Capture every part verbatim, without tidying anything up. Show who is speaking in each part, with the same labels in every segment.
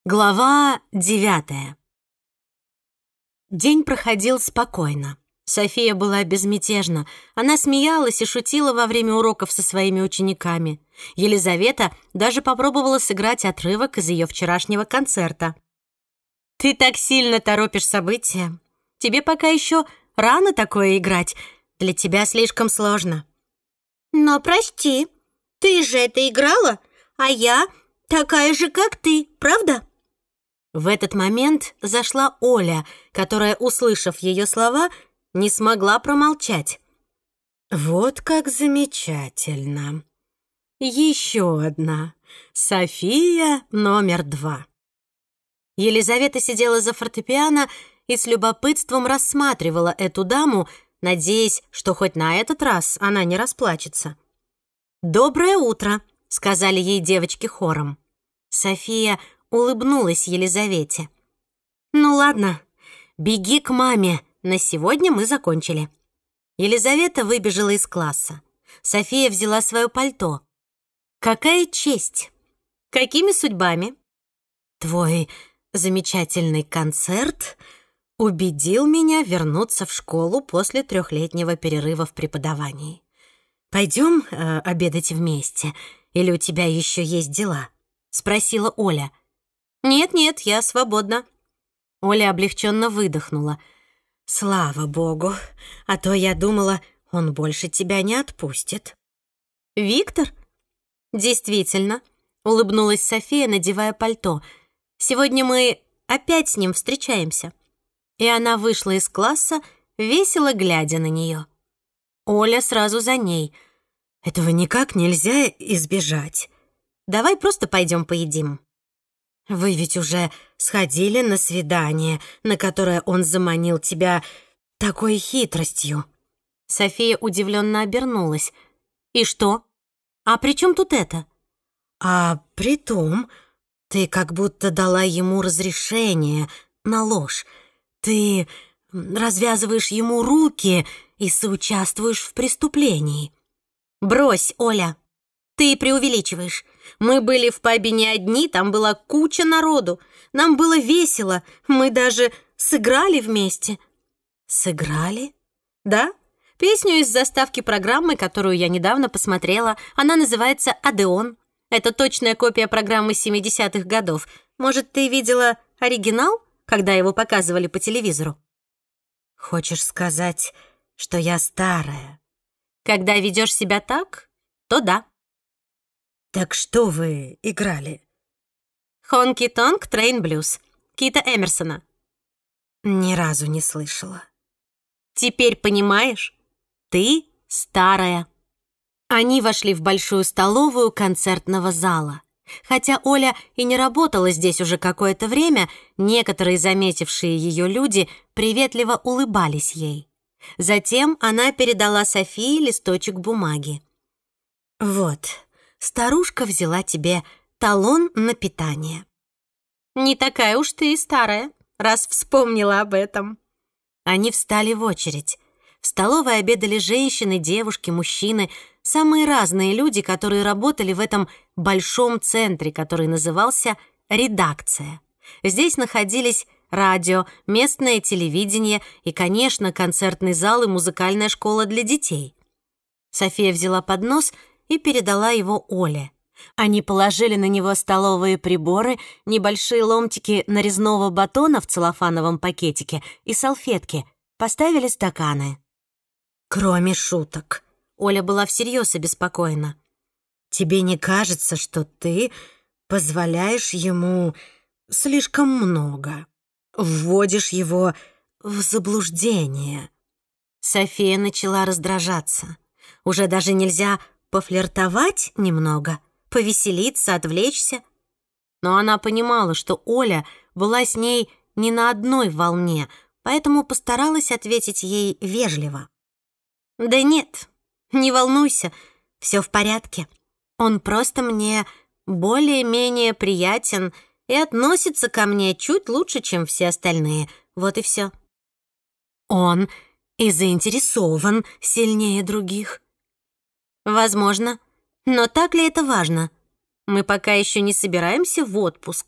Speaker 1: Глава девятая. День проходил спокойно. София была безмятежна. Она смеялась и шутила во время уроков со своими учениками. Елизавета даже попробовала сыграть отрывок из ее вчерашнего концерта. «Ты так сильно торопишь события. Тебе пока еще рано такое играть. Для тебя слишком сложно».
Speaker 2: «Но прости, ты же это играла, а я такая же, как ты, правда?»
Speaker 1: В этот момент зашла Оля, которая, услышав ее слова, не смогла промолчать. «Вот как замечательно! Еще одна. София номер два». Елизавета сидела за фортепиано и с любопытством рассматривала эту даму, надеясь, что хоть на этот раз она не расплачется. «Доброе утро», — сказали ей девочки хором. София улыбнулась Елизавете. «Ну ладно, беги к маме, на сегодня мы закончили». Елизавета выбежала из класса. София взяла свое пальто. «Какая честь! Какими судьбами?» «Твой замечательный концерт убедил меня вернуться в школу после трехлетнего перерыва в преподавании. Пойдем э, обедать вместе, или у тебя еще есть дела?» — спросила Оля. «Нет-нет, я свободна». Оля облегченно выдохнула. «Слава богу, а то я думала, он больше тебя не отпустит». «Виктор?» «Действительно», — улыбнулась София, надевая пальто. «Сегодня мы опять с ним встречаемся». И она вышла из класса, весело глядя на нее. Оля сразу за ней. «Этого никак нельзя избежать. Давай просто пойдем поедим». «Вы ведь уже сходили на свидание, на которое он заманил тебя такой хитростью». София удивленно обернулась. «И что? А при чем тут это?» «А при том, ты как будто дала ему разрешение на ложь. Ты развязываешь ему руки и соучаствуешь в преступлении». «Брось, Оля, ты преувеличиваешь. Мы были в пабе не одни, там была куча народу. Нам было весело, мы даже сыграли вместе». «Сыграли?» «Да, песню из заставки программы, которую я недавно посмотрела. Она называется «Одеон». Это точная копия программы семидесятых годов. Может, ты видела оригинал, когда его показывали по телевизору?» «Хочешь сказать, что я старая?» «Когда ведешь себя так, то да». «Так что вы играли?» «Хонки-тонк Трейн Блюз» Кита Эмерсона. «Ни разу не слышала». «Теперь понимаешь? Ты старая». Они вошли в большую столовую концертного зала. Хотя Оля и не работала здесь уже какое-то время, некоторые заметившие ее люди приветливо улыбались ей. Затем она передала Софии листочек бумаги. «Вот, старушка взяла тебе талон на питание». «Не такая уж ты и старая, раз вспомнила об этом». Они встали в очередь. В столовой обедали женщины, девушки, мужчины, самые разные люди, которые работали в этом большом центре, который назывался «Редакция». Здесь находились радио, местное телевидение и, конечно, концертный зал и музыкальная школа для детей. София взяла поднос и передала его Оле. Они положили на него столовые приборы, небольшие ломтики нарезного батона в целлофановом пакетике и салфетки, поставили стаканы. «Кроме шуток», Оля была всерьез обеспокоена. «Тебе не кажется, что ты позволяешь ему слишком много? Вводишь его в заблуждение?» София начала раздражаться. Уже даже нельзя пофлиртовать немного, повеселиться, отвлечься. Но она понимала, что Оля была с ней не на одной волне, поэтому постаралась ответить ей вежливо. «Да нет, не волнуйся, все в порядке. Он просто мне более-менее приятен и относится ко мне чуть лучше, чем все остальные. Вот и все». «Он и заинтересован сильнее других». «Возможно. Но так ли это важно? Мы пока еще не собираемся в отпуск.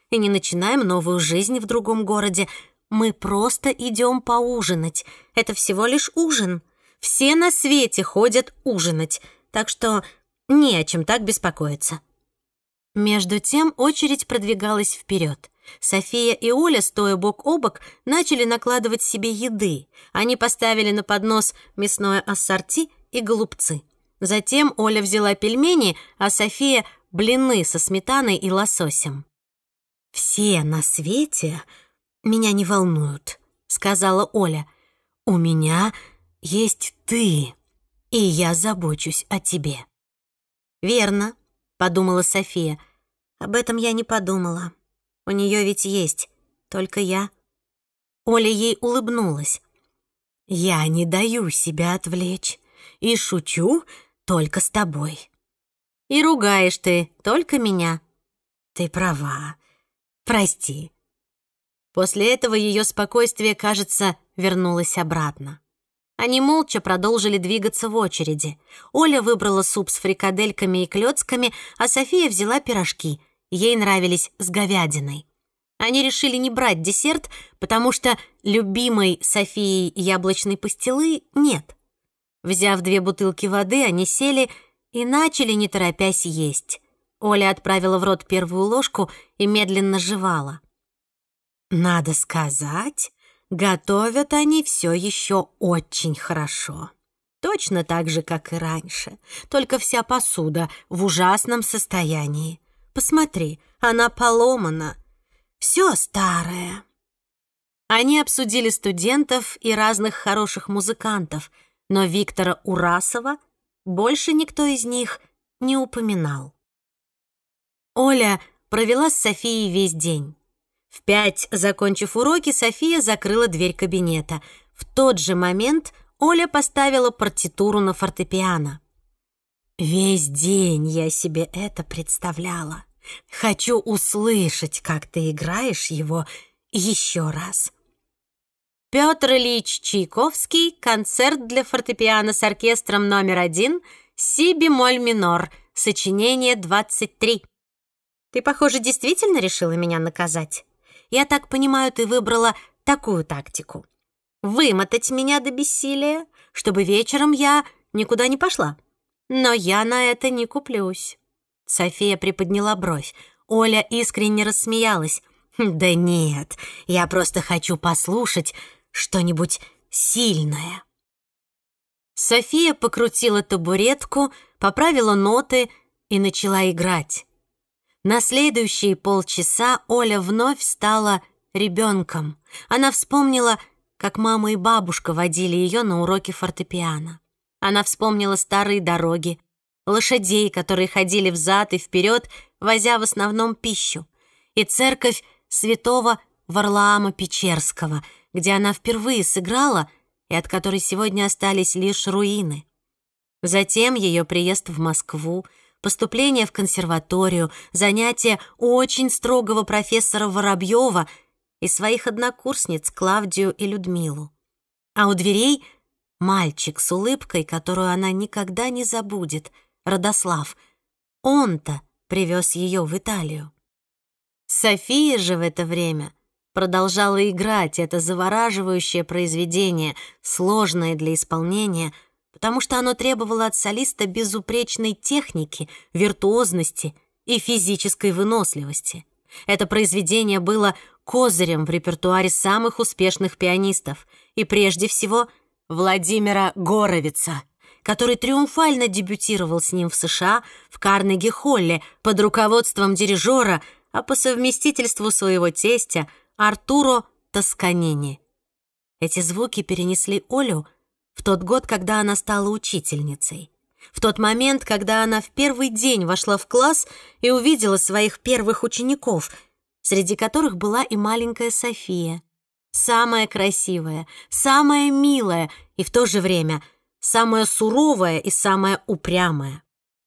Speaker 1: и не начинаем новую жизнь в другом городе. Мы просто идем поужинать. Это всего лишь ужин. Все на свете ходят ужинать, так что не о чем так беспокоиться». Между тем очередь продвигалась вперед. София и Оля, стоя бок о бок, начали накладывать себе еды. Они поставили на поднос мясное ассорти и голубцы. Затем Оля взяла пельмени, а София — блины со сметаной и лососем. «Все на свете меня не волнуют», — сказала Оля. «У меня есть ты, и я забочусь о тебе». «Верно», — подумала София. «Об этом я не подумала. У нее ведь есть только я». Оля ей улыбнулась. «Я не даю себя отвлечь и шучу только с тобой. И ругаешь ты только меня. Ты права. Прости». После этого ее спокойствие, кажется, вернулось обратно. Они молча продолжили двигаться в очереди. Оля выбрала суп с фрикадельками и клёцками, а София взяла пирожки. Ей нравились с говядиной. Они решили не брать десерт, потому что любимой Софией яблочной пастилы нет. Взяв две бутылки воды, они сели и начали, не торопясь, есть. Оля отправила в рот первую ложку и медленно жевала. «Надо сказать, готовят они все еще очень хорошо. Точно так же, как и раньше, только вся посуда в ужасном состоянии. Посмотри, она поломана. Все старое». Они обсудили студентов и разных хороших музыкантов, но Виктора Урасова больше никто из них не упоминал. Оля провела с Софией весь день. В пять, закончив уроки, София закрыла дверь кабинета. В тот же момент Оля поставила партитуру на фортепиано. «Весь день я себе это представляла. Хочу услышать, как ты играешь его еще раз». Петр Ильич Чайковский, концерт для фортепиано с оркестром номер один, си бемоль минор, сочинение двадцать три. «Ты, похоже, действительно решила меня наказать. Я так понимаю, ты выбрала такую тактику. Вымотать меня до бессилия, чтобы вечером я никуда не пошла. Но я на это не куплюсь». София приподняла бровь. Оля искренне рассмеялась. «Да нет, я просто хочу послушать что-нибудь сильное». София покрутила табуретку, поправила ноты и начала играть. На следующие полчаса Оля вновь стала ребенком. Она вспомнила, как мама и бабушка водили ее на уроки фортепиано. Она вспомнила старые дороги, лошадей, которые ходили взад и вперед, возя в основном пищу, и церковь святого Варлаама Печерского, где она впервые сыграла и от которой сегодня остались лишь руины. Затем ее приезд в Москву, поступление в консерваторию, занятия у очень строгого профессора Воробьева и своих однокурсниц Клавдию и Людмилу. А у дверей мальчик с улыбкой, которую она никогда не забудет, Радослав. Он-то привез ее в Италию. София же в это время продолжала играть это завораживающее произведение, сложное для исполнения, потому что оно требовало от солиста безупречной техники, виртуозности и физической выносливости. Это произведение было козырем в репертуаре самых успешных пианистов и прежде всего Владимира Горовица, который триумфально дебютировал с ним в США в Карнеги-холле под руководством дирижера, а по совместительству своего тестя Артуро Тосканини. Эти звуки перенесли Олю в тот год, когда она стала учительницей. В тот момент, когда она в первый день вошла в класс и увидела своих первых учеников, среди которых была и маленькая София. Самая красивая, самая милая и в то же время самая суровая и самая упрямая.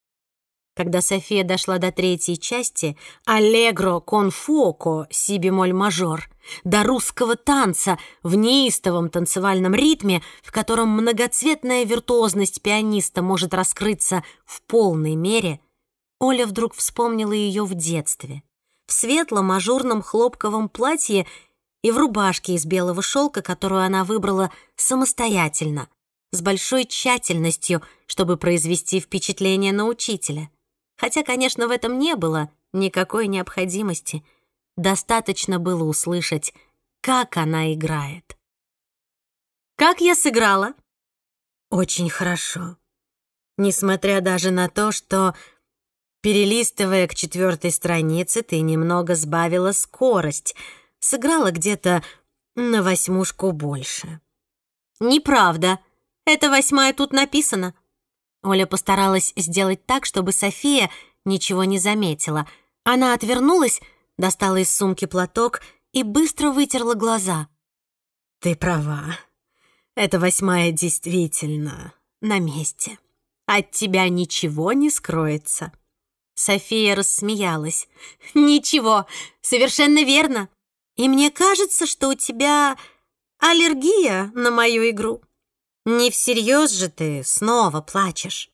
Speaker 1: Когда София дошла до третьей части «Аллегро кон фуоко» си бемоль мажор, до русского танца в неистовом танцевальном ритме, в котором многоцветная виртуозность пианиста может раскрыться в полной мере, Оля вдруг вспомнила ее в детстве. в светлом ажурном хлопковом платье и в рубашке из белого шелка, которую она выбрала самостоятельно, с большой тщательностью, чтобы произвести впечатление на учителя. Хотя, конечно, в этом не было никакой необходимости. Достаточно было услышать, как она играет. «Как я сыграла?» «Очень хорошо. Несмотря даже на то, что, перелистывая к четвертой странице, ты немного сбавила скорость, сыграла где-то на восьмушку больше». «Неправда. Это восьмая тут написано». Оля постаралась сделать так, чтобы София ничего не заметила. Она отвернулась, достала из сумки платок и быстро вытерла глаза. «Ты права. Эта восьмая действительно на месте. От тебя ничего не скроется». София рассмеялась. «Ничего, совершенно верно. И мне кажется, что у тебя аллергия на мою игру. Не всерьез же ты снова плачешь».